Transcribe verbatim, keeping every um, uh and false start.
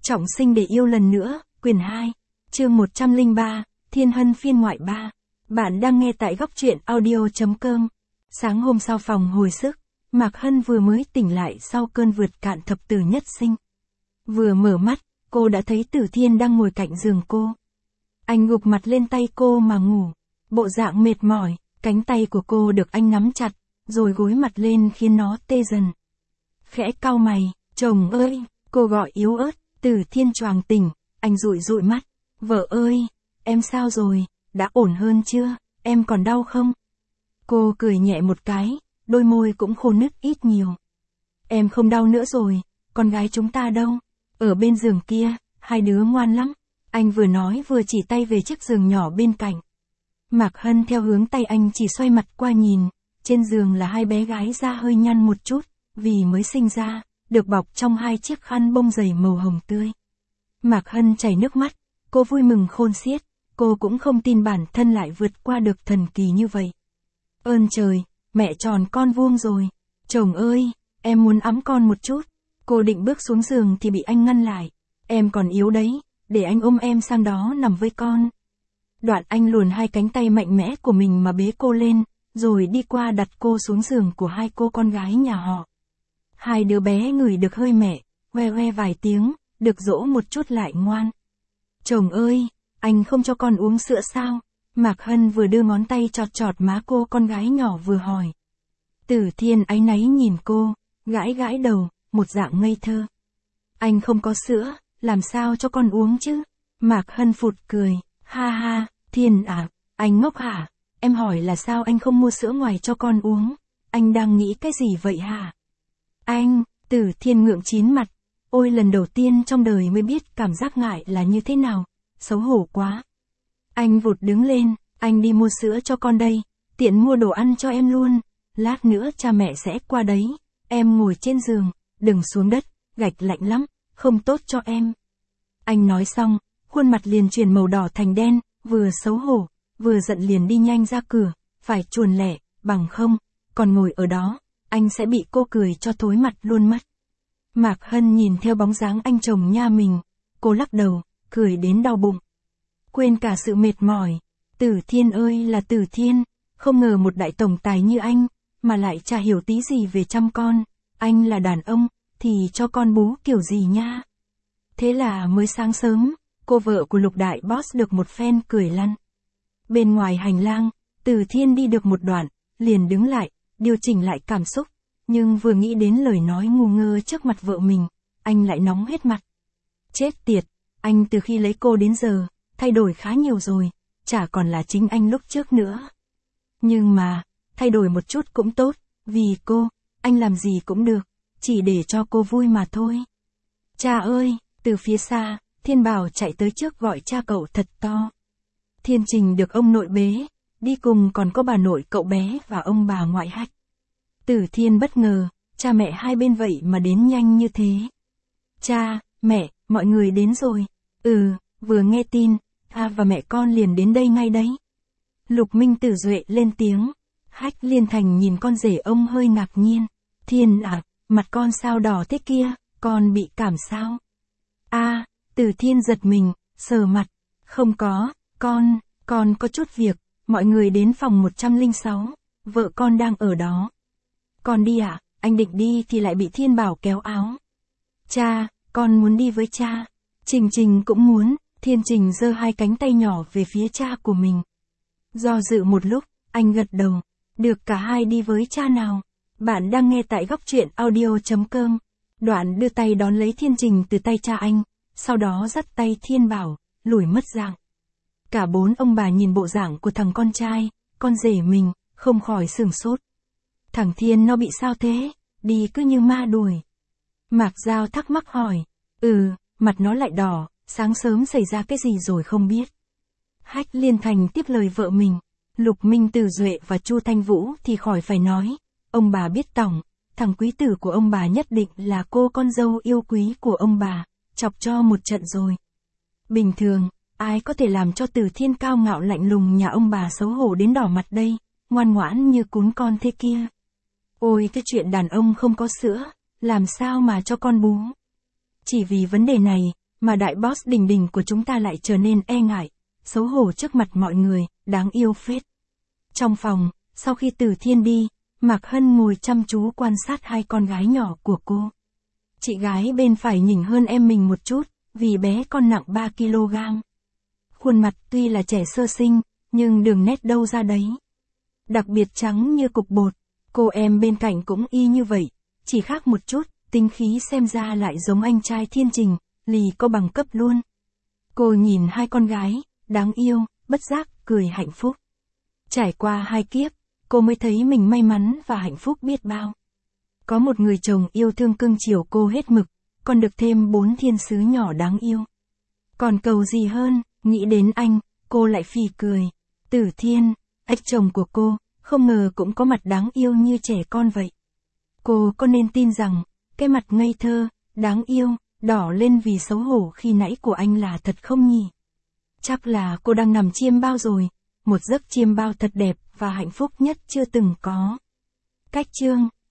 Trọng sinh để yêu lần nữa, quyển hai, chương một trăm lẻ ba, Thiên Hân phiên ngoại ba. Bạn đang nghe tại góc truyện audio.com. Sáng hôm sau phòng hồi sức, Mạc Hân vừa mới tỉnh lại sau cơn vượt cạn thập tử nhất sinh. Vừa mở mắt, cô đã thấy Tử Thiên đang ngồi cạnh giường cô. Anh gục mặt lên tay cô mà ngủ, bộ dạng mệt mỏi, cánh tay của cô được anh nắm chặt, rồi gối mặt lên khiến nó tê dần. Khẽ cau mày, chồng ơi, cô gọi yếu ớt. Tử Thiên choàng tỉnh, anh dụi dụi mắt. Vợ ơi, em sao rồi, đã ổn hơn chưa, em còn đau không? Cô cười nhẹ một cái, đôi môi cũng khô nứt ít nhiều. Em không đau nữa rồi, con gái chúng ta đâu? Ở bên giường kia, hai đứa ngoan lắm. Anh vừa nói vừa chỉ tay về chiếc giường nhỏ bên cạnh. Mạc Hân theo hướng tay anh chỉ xoay mặt qua nhìn, trên giường là hai bé gái da hơi nhăn một chút, vì mới sinh ra, được bọc trong hai chiếc khăn bông dày màu hồng tươi. Mạc Hân chảy nước mắt, cô vui mừng khôn xiết, cô cũng không tin bản thân lại vượt qua được thần kỳ như vậy. Ơn trời, mẹ tròn con vuông rồi. Chồng ơi, em muốn ẵm con một chút. Cô định bước xuống giường thì bị anh ngăn lại. Em còn yếu đấy, để anh ôm em sang đó nằm với con. Đoạn anh luồn hai cánh tay mạnh mẽ của mình mà bế cô lên, rồi đi qua đặt cô xuống giường của hai cô con gái nhà họ. Hai đứa bé ngửi được hơi mẹ, hoe hoe vài tiếng, được dỗ một chút lại ngoan. Chồng ơi, anh không cho con uống sữa sao? Mạc Hân vừa đưa ngón tay chọt chọt má cô con gái nhỏ vừa hỏi. Tử Thiên áy náy nhìn cô, gãi gãi đầu, một dạng ngây thơ. Anh không có sữa, làm sao cho con uống chứ? Mạc Hân phụt cười, ha ha, Thiên à, anh ngốc hả? Em hỏi là sao anh không mua sữa ngoài cho con uống? Anh đang nghĩ cái gì vậy hả? Anh, Tử Thiên ngượng chín mặt, ôi lần đầu tiên trong đời mới biết cảm giác ngại là như thế nào, xấu hổ quá. Anh vụt đứng lên, anh đi mua sữa cho con đây, tiện mua đồ ăn cho em luôn, lát nữa cha mẹ sẽ qua đấy, em ngồi trên giường, đừng xuống đất, gạch lạnh lắm, không tốt cho em. Anh nói xong, khuôn mặt liền chuyển màu đỏ thành đen, vừa xấu hổ, vừa giận liền đi nhanh ra cửa, phải chuồn lẻ, bằng không, còn ngồi ở đó, anh sẽ bị cô cười cho thối mặt luôn mất. Mạc Hân nhìn theo bóng dáng anh chồng nha mình, cô lắc đầu, cười đến đau bụng. Quên cả sự mệt mỏi, Tử Thiên ơi là Tử Thiên, không ngờ một đại tổng tài như anh, mà lại chả hiểu tí gì về chăm con, anh là đàn ông, thì cho con bú kiểu gì nha. Thế là mới sáng sớm, cô vợ của Lục đại boss được một phen cười lăn. Bên ngoài hành lang, Tử Thiên đi được một đoạn, liền đứng lại, điều chỉnh lại cảm xúc, nhưng vừa nghĩ đến lời nói ngu ngơ trước mặt vợ mình, anh lại nóng hết mặt. Chết tiệt, anh từ khi lấy cô đến giờ, thay đổi khá nhiều rồi, chả còn là chính anh lúc trước nữa. Nhưng mà, thay đổi một chút cũng tốt, vì cô, anh làm gì cũng được, chỉ để cho cô vui mà thôi. Cha ơi, từ phía xa, Thiên Bảo chạy tới trước gọi cha cậu thật to. Thiên Trình được ông nội bế, đi cùng còn có bà nội cậu bé và ông bà ngoại Hách. Tử Thiên bất ngờ, cha mẹ hai bên vậy mà đến nhanh như thế. Cha, mẹ, mọi người đến rồi. Ừ, vừa nghe tin, ta và mẹ con liền đến đây ngay đấy. Lục Minh Tử Duệ lên tiếng. Hách Liên Thành nhìn con rể ông hơi ngạc nhiên. Thiên à, mặt con sao đỏ thế kia, con bị cảm sao? A, Tử Thiên giật mình, sờ mặt. Không có, con, con có chút việc, mọi người đến phòng một trăm lẻ sáu, vợ con đang ở đó. Con đi ạ, à? Anh định đi thì lại bị Thiên Bảo kéo áo. Cha, con muốn đi với cha. Trình Trình cũng muốn, Thiên Trình giơ hai cánh tay nhỏ về phía cha của mình. Do dự một lúc, anh gật đầu. Được cả hai đi với cha nào. Bạn đang nghe tại góc truyện audio.com. Đoạn đưa tay đón lấy Thiên Trình từ tay cha anh, sau đó dắt tay Thiên Bảo, lùi mất dạng. Cả bốn ông bà nhìn bộ dạng của thằng con trai, con rể mình, không khỏi sửng sốt. Thằng Thiên nó bị sao thế, đi cứ như ma đuổi. Mạc Giao thắc mắc hỏi. Ừ, mặt nó lại đỏ, sáng sớm xảy ra cái gì rồi không biết. Hách Liên Thành tiếp lời vợ mình. Lục Minh Tử Duệ và Chu Thanh Vũ thì khỏi phải nói. Ông bà biết tỏng, thằng quý tử của ông bà nhất định là cô con dâu yêu quý của ông bà, chọc cho một trận rồi. Bình thường, ai có thể làm cho Tử Thiên cao ngạo lạnh lùng nhà ông bà xấu hổ đến đỏ mặt đây, ngoan ngoãn như cún con thế kia. Ôi cái chuyện đàn ông không có sữa, làm sao mà cho con bú. Chỉ vì vấn đề này, mà đại boss đỉnh đỉnh của chúng ta lại trở nên e ngại, xấu hổ trước mặt mọi người, đáng yêu phết. Trong phòng, sau khi Từ Thiên đi, Mạc Hân ngồi chăm chú quan sát hai con gái nhỏ của cô. Chị gái bên phải nhỉnh hơn em mình một chút, vì bé con nặng ba ki lô gam. Khuôn mặt tuy là trẻ sơ sinh, nhưng đường nét đâu ra đấy. Đặc biệt trắng như cục bột, cô em bên cạnh cũng y như vậy, chỉ khác một chút, tính khí xem ra lại giống anh trai Thiên Trình, lì có bằng cấp luôn. Cô nhìn hai con gái, đáng yêu, bất giác, cười hạnh phúc. Trải qua hai kiếp, cô mới thấy mình may mắn và hạnh phúc biết bao. Có một người chồng yêu thương cưng chiều cô hết mực, còn được thêm bốn thiên sứ nhỏ đáng yêu. Còn cầu gì hơn, nghĩ đến anh, cô lại phì cười. Tử Thiên, ếch chồng của cô, không ngờ cũng có mặt đáng yêu như trẻ con vậy. Cô có nên tin rằng, cái mặt ngây thơ, đáng yêu, đỏ lên vì xấu hổ khi nãy của anh là thật không nhỉ? Chắc là cô đang nằm chiêm bao rồi, một giấc chiêm bao thật đẹp và hạnh phúc nhất chưa từng có. Cách chương